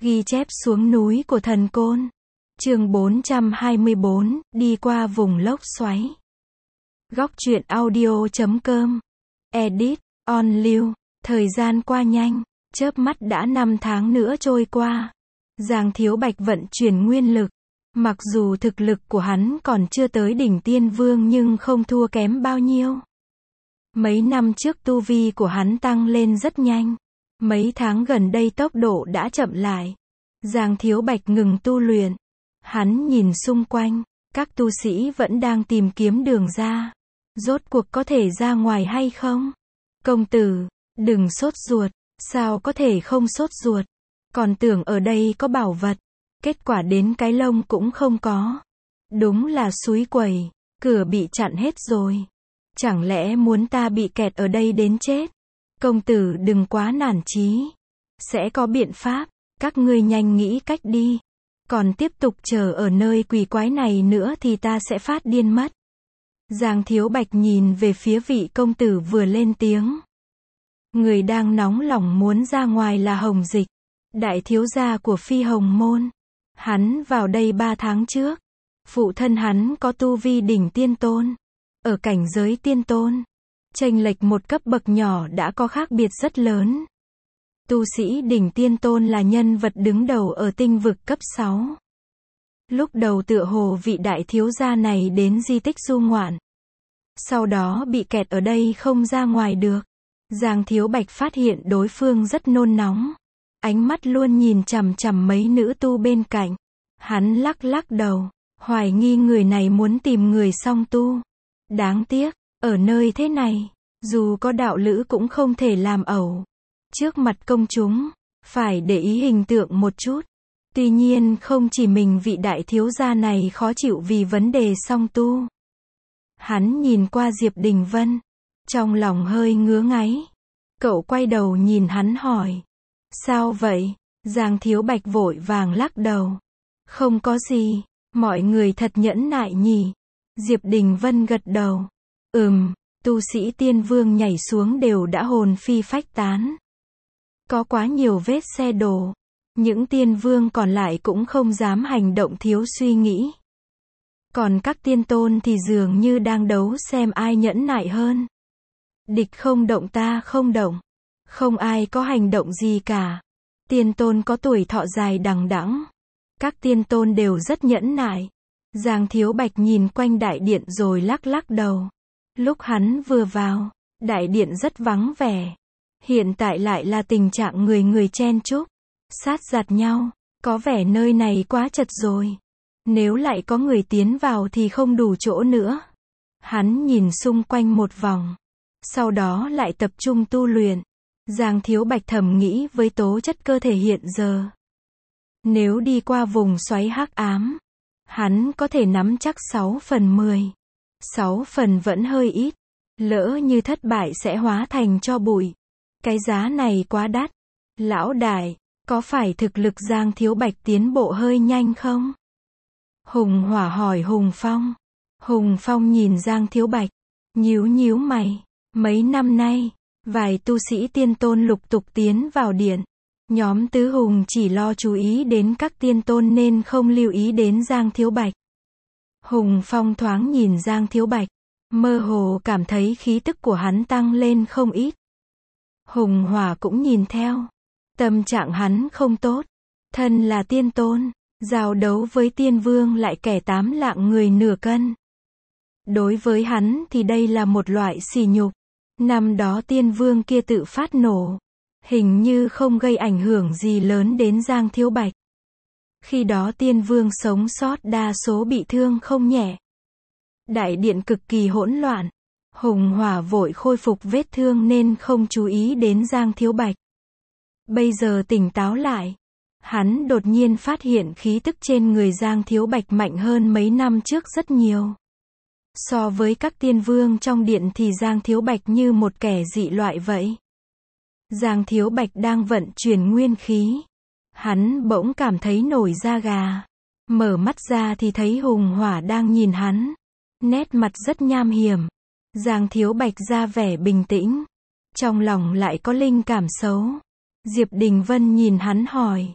Ghi chép xuống núi của thần côn. Chương 424, đi qua vùng lốc xoáy. Góc truyện audio.com. Edit, on lưu. Thời gian qua nhanh, chớp mắt đã 5 tháng nữa trôi qua. Giang Thiếu Bạch vận chuyển nguyên lực. Mặc dù thực lực của hắn còn chưa tới đỉnh tiên vương nhưng không thua kém bao nhiêu. Mấy năm trước tu vi của hắn tăng lên rất nhanh. Mấy tháng gần đây tốc độ đã chậm lại. Giang Thiếu Bạch ngừng tu luyện. Hắn nhìn xung quanh, các tu sĩ vẫn đang tìm kiếm đường ra. Rốt cuộc có thể ra ngoài hay không? Công tử, đừng sốt ruột. Sao có thể không sốt ruột? Còn tưởng ở đây có bảo vật. Kết quả đến cái lông cũng không có. Đúng là xúi quẩy, cửa bị chặn hết rồi. Chẳng lẽ muốn ta bị kẹt ở đây đến chết? Công tử đừng quá nản chí. Sẽ có biện pháp, các ngươi nhanh nghĩ cách đi. Còn tiếp tục chờ ở nơi quỷ quái này nữa thì ta sẽ phát điên mất. Giang Thiếu Bạch nhìn về phía vị công tử vừa lên tiếng. Người đang nóng lòng muốn ra ngoài là Hồng Dịch, đại thiếu gia của Phi Hồng Môn. Hắn vào đây 3 tháng trước. Phụ thân hắn có tu vi đỉnh tiên tôn. Ở cảnh giới tiên tôn, chênh lệch một cấp bậc nhỏ đã có khác biệt rất lớn. Tu sĩ đỉnh tiên tôn là nhân vật đứng đầu ở tinh vực cấp 6. Lúc đầu tựa hồ vị đại thiếu gia này đến di tích du ngoạn. Sau đó bị kẹt ở đây không ra ngoài được. Giang Thiếu Bạch phát hiện đối phương rất nôn nóng. Ánh mắt luôn nhìn chằm chằm mấy nữ tu bên cạnh. Hắn lắc lắc đầu, hoài nghi người này muốn tìm người song tu. Đáng tiếc, ở nơi thế này, dù có đạo lữ cũng không thể làm ẩu. Trước mặt công chúng, phải để ý hình tượng một chút. Tuy nhiên không chỉ mình vị đại thiếu gia này khó chịu vì vấn đề song tu. Hắn nhìn qua Diệp Đình Vân, trong lòng hơi ngứa ngáy. Cậu quay đầu nhìn hắn hỏi. Sao vậy? Giang Thiếu Bạch vội vàng lắc đầu. Không có gì, mọi người thật nhẫn nại nhỉ. Diệp Đình Vân gật đầu. Tu sĩ tiên vương nhảy xuống đều đã hồn phi phách tán. Có quá nhiều vết xe đổ. Những tiên vương còn lại cũng không dám hành động thiếu suy nghĩ. Còn các tiên tôn thì dường như đang đấu xem ai nhẫn nại hơn. Địch không động ta không động. Không ai có hành động gì cả. Tiên tôn có tuổi thọ dài đằng đẵng. Các tiên tôn đều rất nhẫn nại. Giang Thiếu Bạch nhìn quanh đại điện rồi lắc lắc đầu. Lúc hắn vừa vào, đại điện rất vắng vẻ. Hiện tại lại là tình trạng người người chen chúc, sát giặt nhau, có vẻ nơi này quá chật rồi. Nếu lại có người tiến vào thì không đủ chỗ nữa. Hắn nhìn xung quanh một vòng, sau đó lại tập trung tu luyện. Giang Thiếu Bạch thầm nghĩ với tố chất cơ thể hiện giờ. Nếu đi qua vùng xoáy hắc ám, hắn có thể nắm chắc 6/10. 6 phần vẫn hơi ít. Lỡ như thất bại sẽ hóa thành tro bụi. Cái giá này quá đắt. Lão đại, có phải thực lực Giang Thiếu Bạch tiến bộ hơi nhanh không? Hùng Hỏa hỏi Hùng Phong. Hùng Phong nhìn Giang Thiếu Bạch, nhíu nhíu mày. Mấy năm nay, vài tu sĩ tiên tôn lục tục tiến vào điện. Nhóm tứ hùng chỉ lo chú ý đến các tiên tôn nên không lưu ý đến Giang Thiếu Bạch. Hùng Phong thoáng nhìn Giang Thiếu Bạch, mơ hồ cảm thấy khí tức của hắn tăng lên không ít. Hùng Hỏa cũng nhìn theo. Tâm trạng hắn không tốt. Thân là tiên tôn, giao đấu với tiên vương lại kẻ 8 lạng người nửa cân. Đối với hắn thì đây là một loại sỉ nhục. Năm đó tiên vương kia tự phát nổ. Hình như không gây ảnh hưởng gì lớn đến Giang Thiếu Bạch. Khi đó tiên vương sống sót đa số bị thương không nhẹ. Đại điện cực kỳ hỗn loạn. Hùng Hỏa vội khôi phục vết thương nên không chú ý đến Giang Thiếu Bạch. Bây giờ tỉnh táo lại. Hắn đột nhiên phát hiện khí tức trên người Giang Thiếu Bạch mạnh hơn mấy năm trước rất nhiều. So với các tiên vương trong điện thì Giang Thiếu Bạch như một kẻ dị loại vậy. Giang Thiếu Bạch đang vận chuyển nguyên khí. Hắn bỗng cảm thấy nổi da gà. Mở mắt ra thì thấy Hùng Hỏa đang nhìn hắn. Nét mặt rất nham hiểm. Giang Thiếu Bạch ra vẻ bình tĩnh. Trong lòng lại có linh cảm xấu. Diệp Đình Vân nhìn hắn hỏi.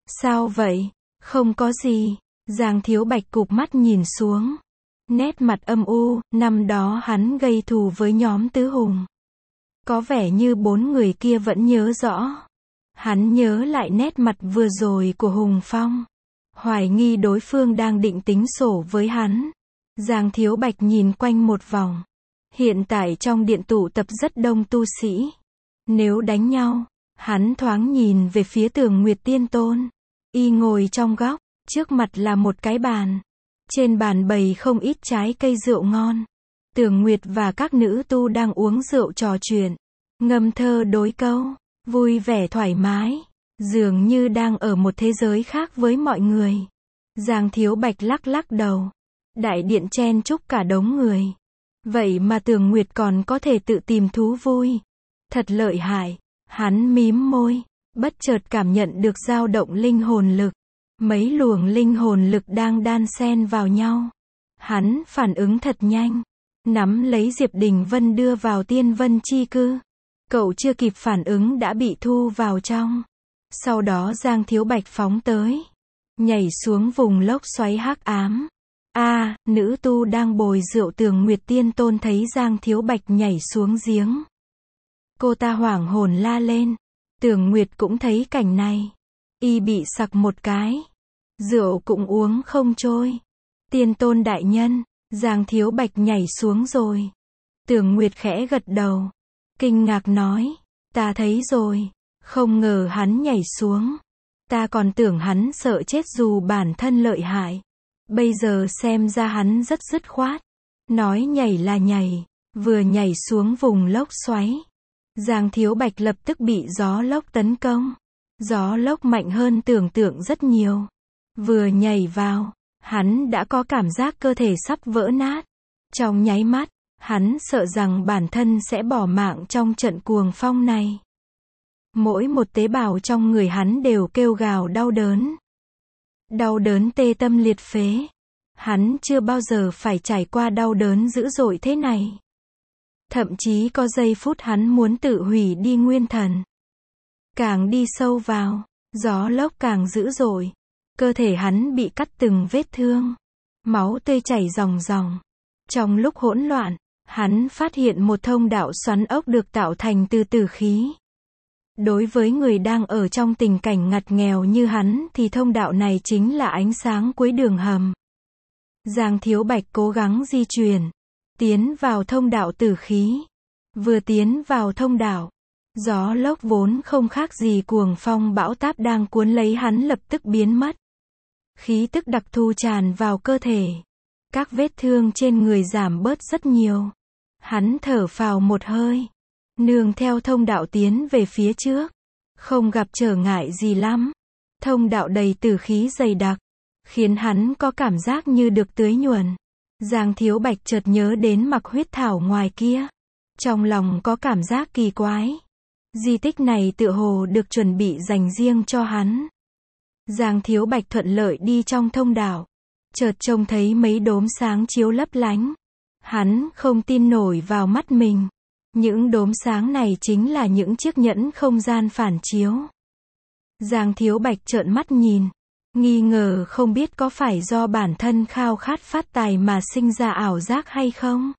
Sao vậy? Không có gì. Giang Thiếu Bạch cụp mắt nhìn xuống. Nét mặt âm u, năm đó hắn gây thù với nhóm Tứ Hùng. Có vẻ như 4 người kia vẫn nhớ rõ. Hắn nhớ lại nét mặt vừa rồi của Hùng Phong. Hoài nghi đối phương đang định tính sổ với hắn. Giang Thiếu Bạch nhìn quanh một vòng. Hiện tại trong điện tụ tập rất đông tu sĩ. Nếu đánh nhau, hắn thoáng nhìn về phía Tường Nguyệt Tiên Tôn. Y ngồi trong góc, trước mặt là một cái bàn. Trên bàn bày không ít trái cây rượu ngon. Tường Nguyệt và các nữ tu đang uống rượu trò chuyện, ngâm thơ đối câu, vui vẻ thoải mái, dường như đang ở một thế giới khác với mọi người. Giang Thiếu Bạch lắc lắc đầu. Đại điện chen chúc cả đống người. Vậy mà Tường Nguyệt còn có thể tự tìm thú vui. Thật lợi hại. Hắn mím môi, bất chợt cảm nhận được dao động linh hồn lực. Mấy luồng linh hồn lực đang đan xen vào nhau. Hắn phản ứng thật nhanh. Nắm lấy Diệp Đình Vân đưa vào Tiên Vân Chi Cư. Cậu chưa kịp phản ứng đã bị thu vào trong. Sau đó Giang Thiếu Bạch phóng tới. Nhảy xuống vùng lốc xoáy hắc ám. Nữ tu đang bồi rượu Tường Nguyệt Tiên Tôn thấy Giang Thiếu Bạch nhảy xuống giếng. Cô ta hoảng hồn la lên. Tường Nguyệt cũng thấy cảnh này. Y bị sặc một cái. Rượu cũng uống không trôi. Tiên Tôn đại nhân, Giang Thiếu Bạch nhảy xuống rồi. Tường Nguyệt khẽ gật đầu. Kinh ngạc nói, ta thấy rồi. Không ngờ hắn nhảy xuống. Ta còn tưởng hắn sợ chết dù bản thân lợi hại. Bây giờ xem ra hắn rất dứt khoát. Nói nhảy là nhảy. Vừa nhảy xuống vùng lốc xoáy. Giang Thiếu Bạch lập tức bị gió lốc tấn công. Gió lốc mạnh hơn tưởng tượng rất nhiều. Vừa nhảy vào, hắn đã có cảm giác cơ thể sắp vỡ nát. Trong nháy mắt, hắn sợ rằng bản thân sẽ bỏ mạng trong trận cuồng phong này. Mỗi một tế bào trong người hắn đều kêu gào đau đớn. Đau đớn tê tâm liệt phế. Hắn chưa bao giờ phải trải qua đau đớn dữ dội thế này. Thậm chí có giây phút hắn muốn tự hủy đi nguyên thần. Càng đi sâu vào, gió lốc càng dữ dội. Cơ thể hắn bị cắt từng vết thương. Máu tươi chảy ròng ròng. Trong lúc hỗn loạn, hắn phát hiện một thông đạo xoắn ốc được tạo thành từ tử khí. Đối với người đang ở trong tình cảnh ngặt nghèo như hắn thì thông đạo này chính là ánh sáng cuối đường hầm. Giang Thiếu Bạch cố gắng di chuyển. Tiến vào thông đạo tử khí. Vừa tiến vào thông đạo, gió lốc vốn không khác gì cuồng phong bão táp đang cuốn lấy hắn lập tức biến mất. Khí tức đặc thù tràn vào cơ thể. Các vết thương trên người giảm bớt rất nhiều. Hắn thở phào một hơi. Nương theo thông đạo tiến về phía trước. Không gặp trở ngại gì lắm. Thông đạo đầy tử khí dày đặc. Khiến hắn có cảm giác như được tưới nhuần. Giang Thiếu Bạch chợt nhớ đến mặc huyết thảo ngoài kia. Trong lòng có cảm giác kỳ quái. Di tích này tựa hồ được chuẩn bị dành riêng cho hắn. Giang Thiếu Bạch thuận lợi đi trong thông đạo. Chợt trông thấy mấy đốm sáng chiếu lấp lánh. Hắn không tin nổi vào mắt mình. Những đốm sáng này chính là những chiếc nhẫn không gian phản chiếu. Giang Thiếu Bạch trợn mắt nhìn. Nghi ngờ không biết có phải do bản thân khao khát phát tài mà sinh ra ảo giác hay không.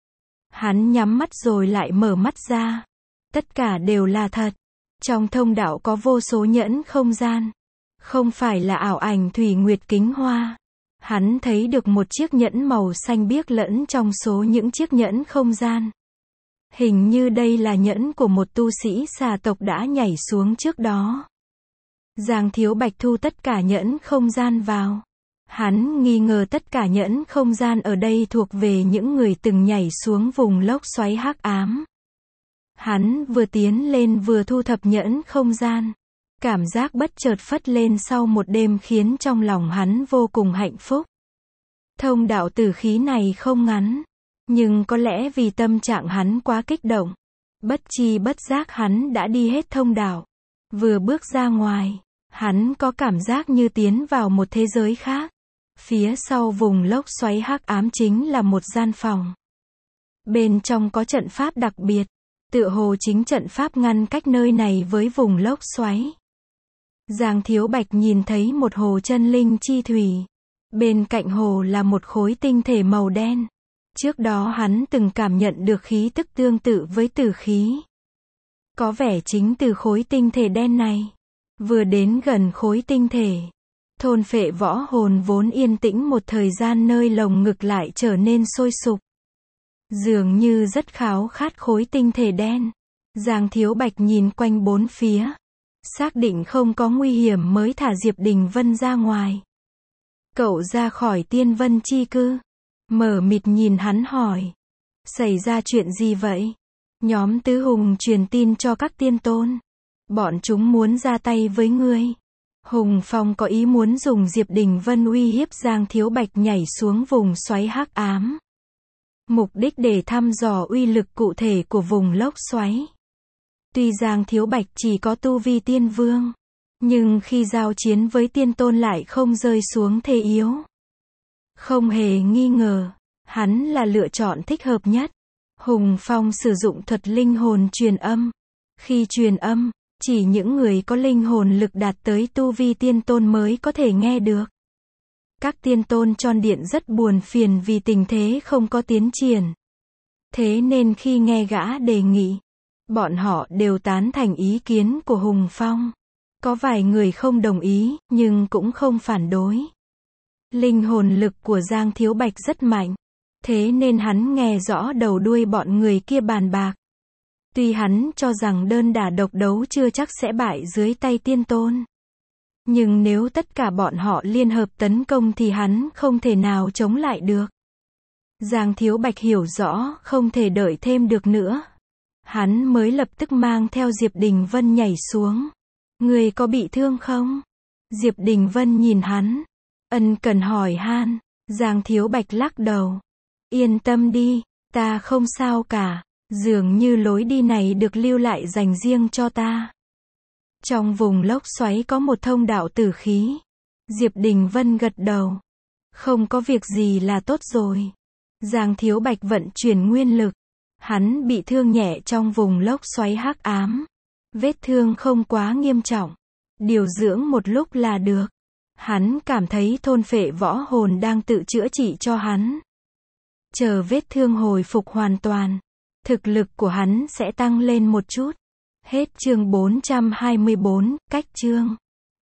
Hắn nhắm mắt rồi lại mở mắt ra. Tất cả đều là thật. Trong thông đạo có vô số nhẫn không gian. Không phải là ảo ảnh thủy nguyệt kính hoa. Hắn thấy được một chiếc nhẫn màu xanh biếc lẫn trong số những chiếc nhẫn không gian. Hình như đây là nhẫn của một tu sĩ xà tộc đã nhảy xuống trước đó. Giang Thiếu Bạch thu tất cả nhẫn không gian vào. Hắn nghi ngờ tất cả nhẫn không gian ở đây thuộc về những người từng nhảy xuống vùng lốc xoáy hắc ám. Hắn vừa tiến lên vừa thu thập nhẫn không gian. Cảm giác bất chợt phất lên sau một đêm khiến trong lòng hắn vô cùng hạnh phúc. Thông đạo tử khí này không ngắn. Nhưng có lẽ vì tâm trạng hắn quá kích động. Bất chi bất giác hắn đã đi hết thông đạo. Vừa bước ra ngoài, hắn có cảm giác như tiến vào một thế giới khác. Phía sau vùng lốc xoáy hắc ám chính là một gian phòng. Bên trong có trận pháp đặc biệt. Tựa hồ chính trận pháp ngăn cách nơi này với vùng lốc xoáy. Giang Thiếu Bạch nhìn thấy một hồ chân linh chi thủy. Bên cạnh hồ là một khối tinh thể màu đen. Trước đó hắn từng cảm nhận được khí tức tương tự với tử khí. Có vẻ chính từ khối tinh thể đen này. Vừa đến gần khối tinh thể, thôn phệ võ hồn vốn yên tĩnh một thời gian nơi lồng ngực lại trở nên sôi sục. Dường như rất khao khát khối tinh thể đen. Giang Thiếu Bạch nhìn quanh bốn phía. Xác định không có nguy hiểm mới thả Diệp Đình Vân ra ngoài. Cậu ra khỏi Tiên Vân chi cư. Mở mịt nhìn hắn hỏi. Xảy ra chuyện gì vậy? Nhóm Tứ Hùng truyền tin cho các tiên tôn. Bọn chúng muốn ra tay với ngươi. Hùng Phong có ý muốn dùng Diệp Đình Vân uy hiếp Giang Thiếu Bạch nhảy xuống vùng xoáy hắc ám. Mục đích để thăm dò uy lực cụ thể của vùng lốc xoáy. Tuy Giang Thiếu Bạch chỉ có tu vi tiên vương, nhưng khi giao chiến với tiên tôn lại không rơi xuống thế yếu. Không hề nghi ngờ, hắn là lựa chọn thích hợp nhất. Hùng Phong sử dụng thuật linh hồn truyền âm. Khi truyền âm, chỉ những người có linh hồn lực đạt tới tu vi tiên tôn mới có thể nghe được. Các tiên tôn Tron Điện rất buồn phiền vì tình thế không có tiến triển. Thế nên khi nghe gã đề nghị, bọn họ đều tán thành ý kiến của Hùng Phong. Có vài người không đồng ý, nhưng cũng không phản đối. Linh hồn lực của Giang Thiếu Bạch rất mạnh. Thế nên hắn nghe rõ đầu đuôi bọn người kia bàn bạc. Tuy hắn cho rằng đơn đả độc đấu chưa chắc sẽ bại dưới tay tiên tôn. Nhưng nếu tất cả bọn họ liên hợp tấn công thì hắn không thể nào chống lại được. Giang Thiếu Bạch hiểu rõ không thể đợi thêm được nữa. Hắn mới lập tức mang theo Diệp Đình Vân nhảy xuống. Người có bị thương không? Diệp Đình Vân nhìn hắn. Ân cần hỏi han. Giang Thiếu Bạch lắc đầu. Yên tâm đi, ta không sao cả. Dường như lối đi này được lưu lại dành riêng cho ta. Trong vùng lốc xoáy có một thông đạo tử khí. Diệp Đình Vân gật đầu. Không có việc gì là tốt rồi. Giang Thiếu Bạch vận chuyển nguyên lực. Hắn bị thương nhẹ trong vùng lốc xoáy hắc ám. Vết thương không quá nghiêm trọng. Điều dưỡng một lúc là được. Hắn cảm thấy thôn phệ võ hồn đang tự chữa trị cho hắn. Chờ vết thương hồi phục hoàn toàn, thực lực của hắn sẽ tăng lên một chút. Hết chương 424, cách chương.